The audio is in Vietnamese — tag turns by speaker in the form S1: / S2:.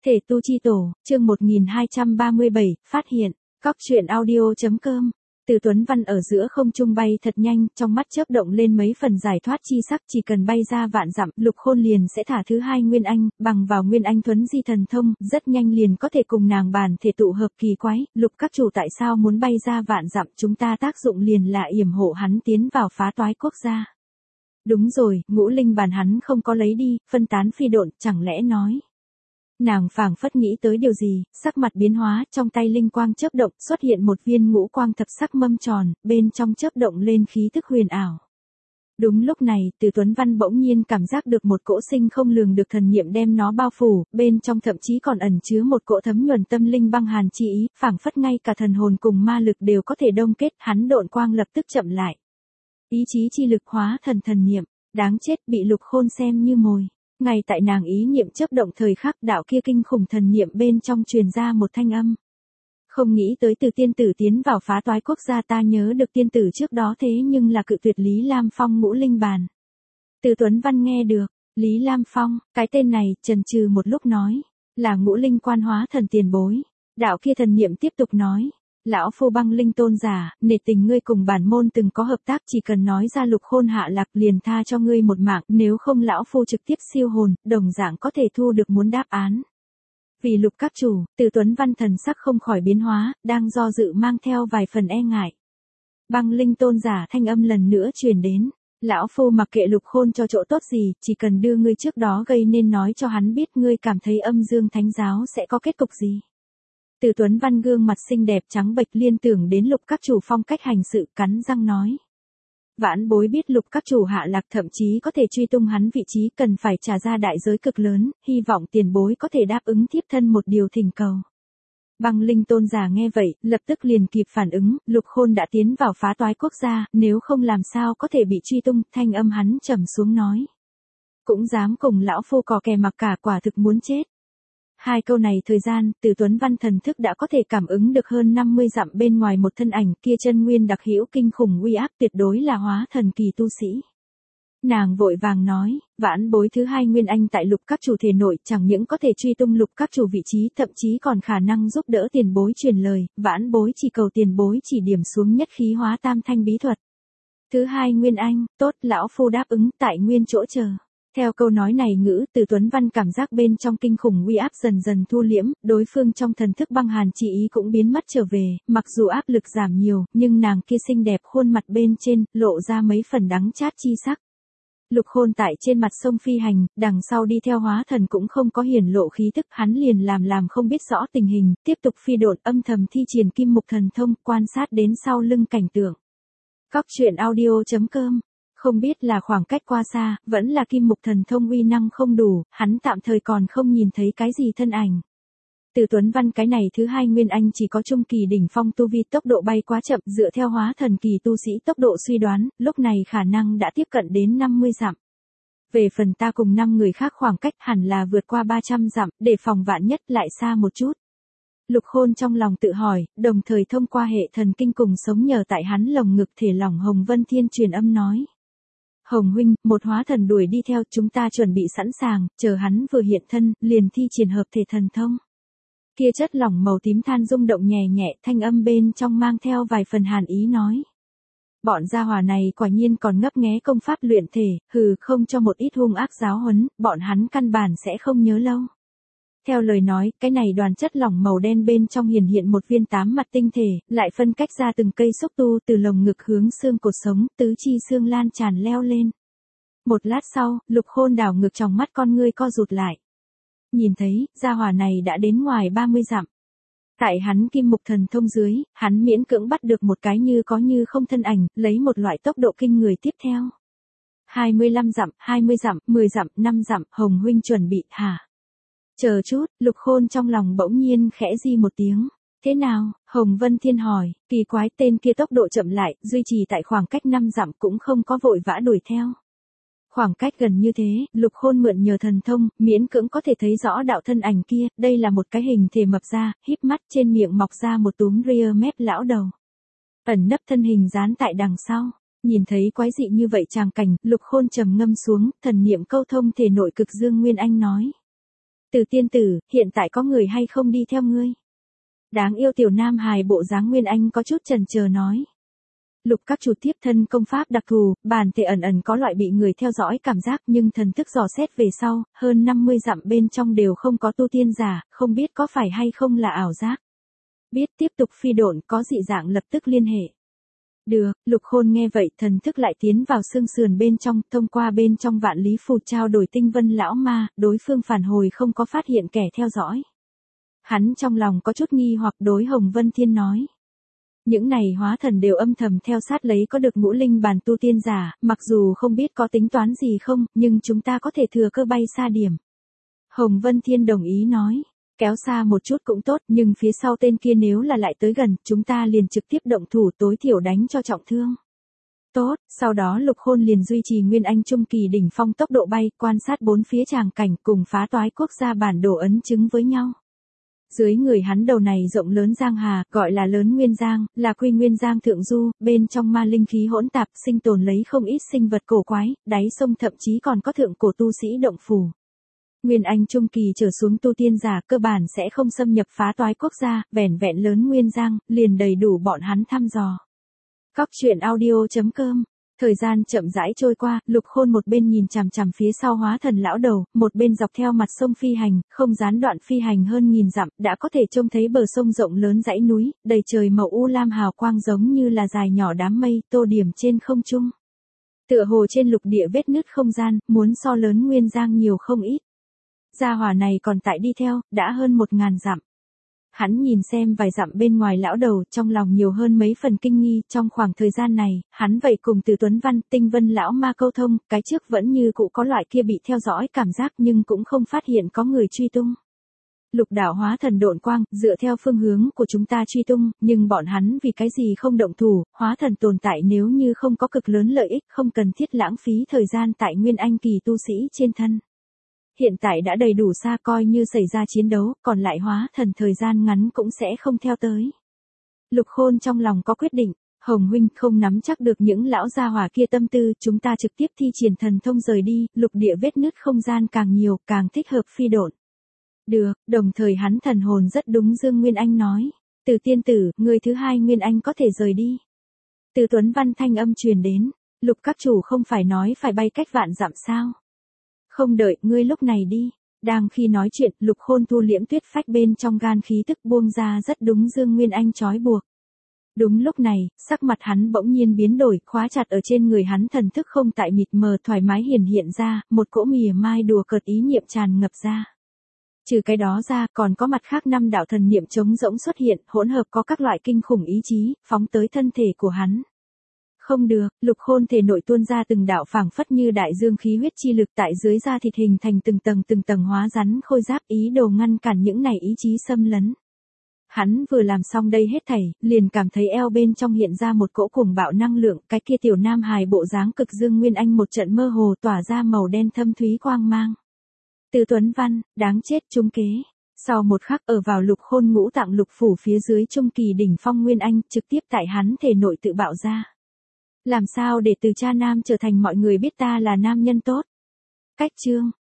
S1: Thể tu chi tổ, chương 1237, phát hiện, Cóc truyện audio.com. Từ Tuấn Văn ở giữa không trung bay thật nhanh, trong mắt chớp động lên mấy phần giải thoát chi sắc, chỉ cần bay ra vạn dặm, Lục Khôn liền sẽ thả thứ hai Nguyên Anh, bằng vào Nguyên Anh Thuấn Di thần thông, rất nhanh liền có thể cùng nàng bàn thể tụ hợp kỳ quái. Lục các chủ tại sao muốn bay ra vạn dặm, chúng ta tác dụng liền là yểm hộ hắn tiến vào phá toái quốc gia. Đúng rồi, ngũ linh bàn hắn không có lấy đi, phân tán phi độn, chẳng lẽ nói. Nàng phảng phất nghĩ tới điều gì, sắc mặt biến hóa, trong tay linh quang chớp động, xuất hiện một viên ngũ quang thập sắc mâm tròn, bên trong chớp động lên khí tức huyền ảo. Đúng lúc này, Từ Tuấn Văn bỗng nhiên cảm giác được một cỗ sinh không lường được thần niệm đem nó bao phủ, bên trong thậm chí còn ẩn chứa một cỗ thấm nhuần tâm linh băng hàn chi ý, phảng phất ngay cả thần hồn cùng ma lực đều có thể đông kết, hắn độn quang lập tức chậm lại. Ý chí chi lực hóa thần niệm, đáng chết, bị Lục Khôn xem như mồi. Ngay tại nàng ý niệm chớp động thời khắc, đạo kia kinh khủng thần niệm bên trong truyền ra một thanh âm. Không nghĩ tới Từ tiên tử tiến vào phá toái quốc gia, ta nhớ được tiên tử trước đó thế nhưng là cự tuyệt Lý Lam Phong ngũ linh bàn. Từ Tuấn Văn nghe được, Lý Lam Phong, cái tên này, chần chừ một lúc nói, là ngũ linh quan hóa thần tiền bối. Đạo kia thần niệm tiếp tục nói, lão phu Băng Linh tôn giả, nể tình ngươi cùng bản môn từng có hợp tác, chỉ cần nói ra Lục Khôn hạ lạc liền tha cho ngươi một mạng, nếu không lão phu trực tiếp siêu hồn, đồng dạng có thể thu được muốn đáp án. Vì Lục các chủ, Từ Tuấn Văn thần sắc không khỏi biến hóa, đang do dự mang theo vài phần e ngại. Băng Linh tôn giả thanh âm lần nữa truyền đến, lão phu mặc kệ Lục Khôn cho chỗ tốt gì, chỉ cần đưa ngươi trước đó gây nên nói cho hắn biết ngươi cảm thấy Âm Dương Thánh giáo sẽ có kết cục gì. Từ Tuấn Văn gương mặt xinh đẹp trắng bệch liên tưởng đến Lục các chủ phong cách hành sự, cắn răng nói. Vãn bối biết Lục các chủ hạ lạc, thậm chí có thể truy tung hắn vị trí, cần phải trả ra đại giới cực lớn, hy vọng tiền bối có thể đáp ứng thiếp thân một điều thỉnh cầu. Băng Linh tôn giả nghe vậy, lập tức liền kịp phản ứng, Lục Khôn đã tiến vào phá toái quốc gia, nếu không làm sao có thể bị truy tung, thanh âm hắn trầm xuống nói. Cũng dám cùng lão phu cò kè mặc cả, quả thực muốn chết. Hai câu này thời gian, Từ Tuấn Văn thần thức đã có thể cảm ứng được hơn 50 dặm bên ngoài một thân ảnh, kia chân nguyên đặc hữu kinh khủng uy áp, tuyệt đối là hóa thần kỳ tu sĩ. Nàng vội vàng nói, vãn bối thứ hai Nguyên Anh tại Lục các chủ thể nội, chẳng những có thể truy tung Lục các chủ vị trí, thậm chí còn khả năng giúp đỡ tiền bối truyền lời, vãn bối chỉ cầu tiền bối chỉ điểm xuống nhất khí hóa tam thanh bí thuật. Thứ hai Nguyên Anh, tốt, lão phu đáp ứng, tại nguyên chỗ chờ. Theo câu nói này ngữ, Từ Tuấn Văn cảm giác bên trong kinh khủng uy áp dần dần thu liễm, đối phương trong thần thức băng hàn chi ý cũng biến mất trở về, mặc dù áp lực giảm nhiều, nhưng nàng kia xinh đẹp khuôn mặt bên trên, lộ ra mấy phần đắng chát chi sắc. Lục Khôn tại trên mặt sông phi hành, đằng sau đi theo hóa thần cũng không có hiển lộ khí tức, hắn liền làm không biết rõ tình hình, tiếp tục phi độn, âm thầm thi triển kim mục thần thông, quan sát đến sau lưng cảnh tượng. Cóc truyện audio.com. Không biết là khoảng cách qua xa, vẫn là kim mục thần thông uy năng không đủ, hắn tạm thời còn không nhìn thấy cái gì thân ảnh. Từ Tuấn Văn cái này thứ hai Nguyên Anh chỉ có trung kỳ đỉnh phong tu vi, tốc độ bay quá chậm, dựa theo hóa thần kỳ tu sĩ tốc độ suy đoán, lúc này khả năng đã tiếp cận đến 50 dặm. Về phần ta cùng 5 người khác khoảng cách hẳn là vượt qua 300 dặm, để phòng vạn nhất lại xa một chút. Lục Khôn trong lòng tự hỏi, đồng thời thông qua hệ thần kinh cùng sống nhờ tại hắn lồng ngực thể lỏng Hồng Vân Thiên truyền âm nói. Hồng huynh, một hóa thần đuổi đi theo, chúng ta chuẩn bị sẵn sàng, chờ hắn vừa hiện thân, liền thi triển hợp thể thần thông. Kia chất lỏng màu tím than rung động nhẹ nhẹ, thanh âm bên trong mang theo vài phần hàn ý nói. Bọn gia hỏa này quả nhiên còn ngấp nghé công pháp luyện thể, không cho một ít hung ác giáo huấn, bọn hắn căn bản sẽ không nhớ lâu. Theo lời nói, cái này đoàn chất lỏng màu đen bên trong hiện một viên 8 mặt tinh thể, lại phân cách ra từng cây xúc tu từ lồng ngực hướng xương cột sống, tứ chi xương lan tràn leo lên. Một lát sau, Lục Khôn đảo ngược trong mắt con ngươi co rụt lại. Nhìn thấy, gia hỏa này đã đến ngoài 30 dặm. Tại hắn kim mục thần thông dưới, hắn miễn cưỡng bắt được một cái như có như không thân ảnh, lấy một loại tốc độ kinh người tiếp theo. 25 dặm, 20 dặm, 10 dặm, 5 dặm, Hồng huynh chuẩn bị, hả? Chờ chút, Lục Khôn trong lòng bỗng nhiên khẽ di một tiếng. Thế nào? Hồng Vân Thiên hỏi, kỳ quái, tên kia tốc độ chậm lại, duy trì tại khoảng cách 5 dặm cũng không có vội vã đuổi theo. Khoảng cách gần như thế, Lục Khôn mượn nhờ thần thông, miễn cưỡng có thể thấy rõ đạo thân ảnh kia, đây là một cái hình thể mập ra, híp mắt, trên miệng mọc ra một túm ria mép lão đầu. Ẩn nấp thân hình dán tại đằng sau. Nhìn thấy quái dị như vậy tràng cảnh, Lục Khôn trầm ngâm xuống, thần niệm câu thông thể nội cực dương Nguyên Anh nói. Từ tiên tử, hiện tại có người hay không đi theo ngươi? Đáng yêu tiểu nam hài bộ dáng Nguyên Anh có chút chần chờ nói. Lục các chủ tiếp thân công pháp đặc thù, bản thể ẩn ẩn có loại bị người theo dõi cảm giác nhưng thần thức dò xét về sau, hơn 50 dặm bên trong đều không có tu tiên giả, không biết có phải hay không là ảo giác. Biết tiếp tục phi độn có dị dạng lập tức liên hệ. Được, Lục Khôn nghe vậy thần thức lại tiến vào xương sườn bên trong, thông qua bên trong vạn lý phù trao đổi tinh vân lão ma, đối phương phản hồi không có phát hiện kẻ theo dõi. Hắn trong lòng có chút nghi hoặc đối Hồng Vân Thiên nói. Những này hóa thần đều âm thầm theo sát lấy có được ngũ linh bàn tu tiên giả, mặc dù không biết có tính toán gì không, nhưng chúng ta có thể thừa cơ bay xa điểm. Hồng Vân Thiên đồng ý nói. Kéo xa một chút cũng tốt, nhưng phía sau tên kia nếu là lại tới gần, chúng ta liền trực tiếp động thủ tối thiểu đánh cho trọng thương. Tốt, sau đó Lục Khôn liền duy trì Nguyên Anh trung kỳ đỉnh phong tốc độ bay, quan sát bốn phía tràng cảnh cùng phá toái quốc gia bản đồ ấn chứng với nhau. Dưới người hắn đầu này rộng lớn giang hà, gọi là lớn Nguyên Giang, là quy Nguyên Giang thượng du, bên trong ma linh khí hỗn tạp, sinh tồn lấy không ít sinh vật cổ quái, đáy sông thậm chí còn có thượng cổ tu sĩ động phủ. Nguyên Anh trung kỳ trở xuống tu tiên giả cơ bản sẽ không xâm nhập phá toái quốc gia, vẻn vẹn lớn Nguyên Giang, liền đầy đủ bọn hắn thăm dò. Cóc truyện audio.com. Thời gian chậm rãi trôi qua, Lục Khôn một bên nhìn chằm chằm phía sau hóa thần lão đầu, một bên dọc theo mặt sông phi hành, không gián đoạn phi hành hơn 1000 dặm, đã có thể trông thấy bờ sông rộng lớn dãy núi, đầy trời màu u lam hào quang giống như là dài nhỏ đám mây, tô điểm trên không trung. Tựa hồ trên lục địa vết nứt không gian, muốn so lớn Nguyên Giang nhiều không ít. Gia hỏa này còn tại đi theo, đã hơn 1000 dặm. Hắn nhìn xem vài dặm bên ngoài lão đầu, trong lòng nhiều hơn mấy phần kinh nghi, trong khoảng thời gian này, hắn vậy cùng Từ Tuấn Văn, Tinh Vân lão ma câu thông, cái trước vẫn như cũ có loại kia bị theo dõi cảm giác nhưng cũng không phát hiện có người truy tung. Lục đạo hóa thần độn quang, dựa theo phương hướng của chúng ta truy tung, nhưng bọn hắn vì cái gì không động thủ, hóa thần tồn tại nếu như không có cực lớn lợi ích, không cần thiết lãng phí thời gian tại Nguyên Anh kỳ tu sĩ trên thân. Hiện tại đã đầy đủ xa coi như xảy ra chiến đấu, còn lại hóa thần thời gian ngắn cũng sẽ không theo tới. Lục Khôn trong lòng có quyết định, Hồng huynh không nắm chắc được những lão gia hỏa kia tâm tư, chúng ta trực tiếp thi triển thần thông rời đi, lục địa vết nứt không gian càng nhiều, càng thích hợp phi độn. Được, đồng thời hắn thần hồn rất đúng Dương Nguyên Anh nói, Từ tiên tử, người thứ hai Nguyên Anh có thể rời đi. Từ Tuấn Văn thanh âm truyền đến, Lục các chủ không phải nói phải bay cách vạn dặm sao? Không đợi, ngươi lúc này đi. Đang khi nói chuyện, Lục Khôn thu liễm tuyết phách bên trong gan khí tức buông ra rất đúng Dương Nguyên Anh trói buộc. Đúng lúc này, sắc mặt hắn bỗng nhiên biến đổi, khóa chặt ở trên người hắn thần thức không tại mịt mờ thoải mái hiện ra, một cỗ mỉa mai đùa cợt ý niệm tràn ngập ra. Trừ cái đó ra, còn có mặt khác 5 đạo thần niệm trống rỗng xuất hiện, hỗn hợp có các loại kinh khủng ý chí, phóng tới thân thể của hắn. Không được, Lục Khôn thể nội tuôn ra từng đạo phảng phất như đại dương khí huyết chi lực tại dưới da thịt hình thành từng tầng hóa rắn khôi giáp ý đồ ngăn cản những này ý chí xâm lấn. Hắn vừa làm xong đây hết thảy, liền cảm thấy eo bên trong hiện ra một cỗ cuồng bạo năng lượng, cái kia tiểu nam hài bộ dáng cực Dương Nguyên Anh một trận mơ hồ tỏa ra màu đen thâm thúy quang mang. Từ Tuấn Văn, đáng chết trúng kế. Sau một khắc ở vào Lục Khôn ngũ tạng lục phủ phía dưới trung kỳ đỉnh phong Nguyên Anh, trực tiếp tại hắn thể nội tự bạo ra. Làm sao để từ cha nam trở thành mọi người biết ta là nam nhân tốt? Cách chương